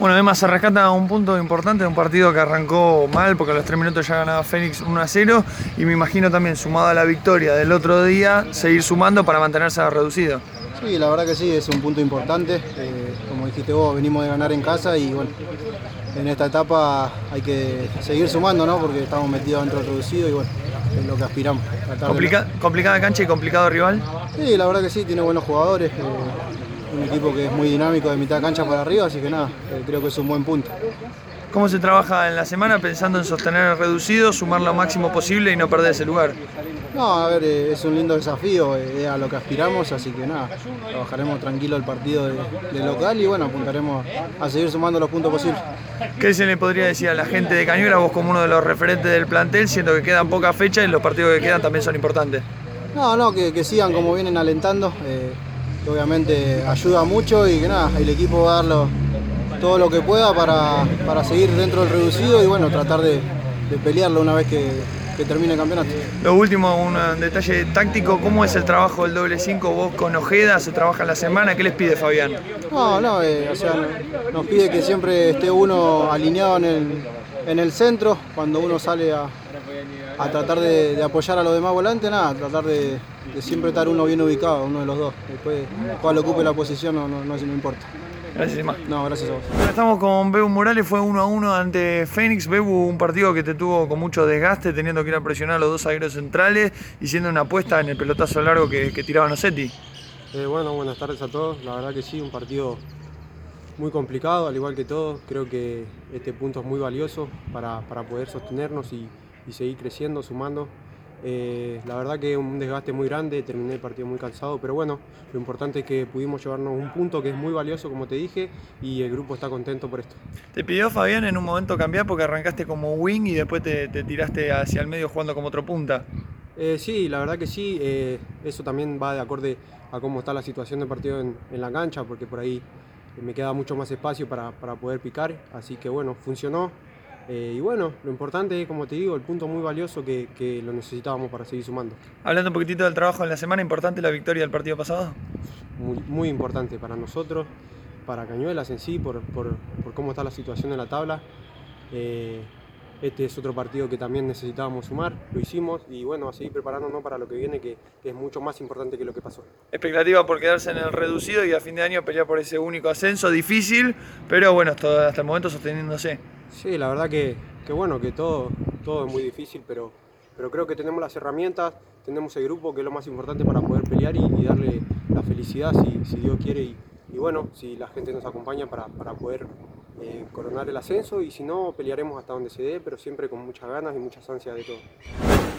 Bueno, además se rescata un punto importante de un partido que arrancó mal porque a los 3 minutos ya ganaba Fénix 1-0 y me imagino también sumado a la victoria del otro día, seguir sumando para mantenerse reducido. Sí, la verdad que sí, es un punto importante. Como dijiste vos, venimos de ganar en casa y bueno, en esta etapa hay que seguir sumando, ¿no? Porque estamos metidos dentro del reducido y bueno, es lo que aspiramos. Complicada cancha y complicado rival. Sí, la verdad que sí, tiene buenos jugadores. Un equipo que es muy dinámico de mitad de cancha para arriba, así que nada, creo que es un buen punto. ¿Cómo se trabaja en la semana pensando en sostener el reducido, sumar lo máximo posible y no perder ese lugar? No, a ver, es un lindo desafío, es a lo que aspiramos, así que nada, trabajaremos tranquilo el partido de local y bueno, apuntaremos a seguir sumando los puntos posibles. ¿Qué se le podría decir a la gente de Cañuelas, vos como uno de los referentes del plantel, siendo que quedan pocas fechas y los partidos que quedan también son importantes? No, que sigan como vienen alentando, que obviamente ayuda mucho y que nada, el equipo va a dar todo lo que pueda para seguir dentro del reducido y bueno, tratar de pelearlo una vez que termine el campeonato. Lo último, un detalle táctico, ¿cómo es el trabajo del doble 5 vos con Ojeda? ¿Se trabaja en la semana? ¿Qué les pide Fabián? No, o sea, nos pide que siempre esté uno alineado en el centro, cuando uno sale a tratar de apoyar a los demás volantes, nada, tratar de siempre estar uno bien ubicado, uno de los dos. Después, cuál ocupe la posición no importa. Gracias, Emma. No, gracias a vos. Estamos con Bebu Morales, fue 1-1 ante Fénix. Bebu, un partido que te tuvo con mucho desgaste, teniendo que ir a presionar a los dos zagueros centrales y siendo una apuesta en el pelotazo largo que tiraba Nocetti. Bueno, buenas tardes a todos. La verdad que sí, un partido muy complicado, al igual que todos. Creo que este punto es muy valioso para poder sostenernos y seguir creciendo, sumando. La verdad que un desgaste muy grande, terminé el partido muy cansado, pero bueno, lo importante es que pudimos llevarnos un punto que es muy valioso, como te dije, y el grupo está contento por esto. ¿Te pidió Fabián en un momento cambiar porque arrancaste como wing y después te tiraste hacia el medio jugando como otro punta? Sí, la verdad que sí, eso también va de acorde a cómo está la situación del partido en la cancha, porque por ahí me queda mucho más espacio para poder picar, así que bueno, funcionó. Y bueno, lo importante es, como te digo, el punto muy valioso que lo necesitábamos para seguir sumando. Hablando un poquitito del trabajo en la semana, ¿importante la victoria del partido pasado? Muy importante para nosotros, para Cañuelas en sí, por cómo está la situación en la tabla. Este es otro partido que también necesitábamos sumar, lo hicimos y bueno, a seguir preparándonos para lo que viene, que es mucho más importante que lo que pasó. Expectativa por quedarse en el reducido y a fin de año pelear por ese único ascenso, difícil, pero bueno, hasta el momento sosteniéndose. Sí, la verdad que bueno, que todo es muy difícil, pero creo que tenemos las herramientas, tenemos el grupo que es lo más importante para poder pelear y darle la felicidad si Dios quiere y bueno, si la gente nos acompaña para poder coronar el ascenso y si no, pelearemos hasta donde se dé, pero siempre con muchas ganas y muchas ansias de todo.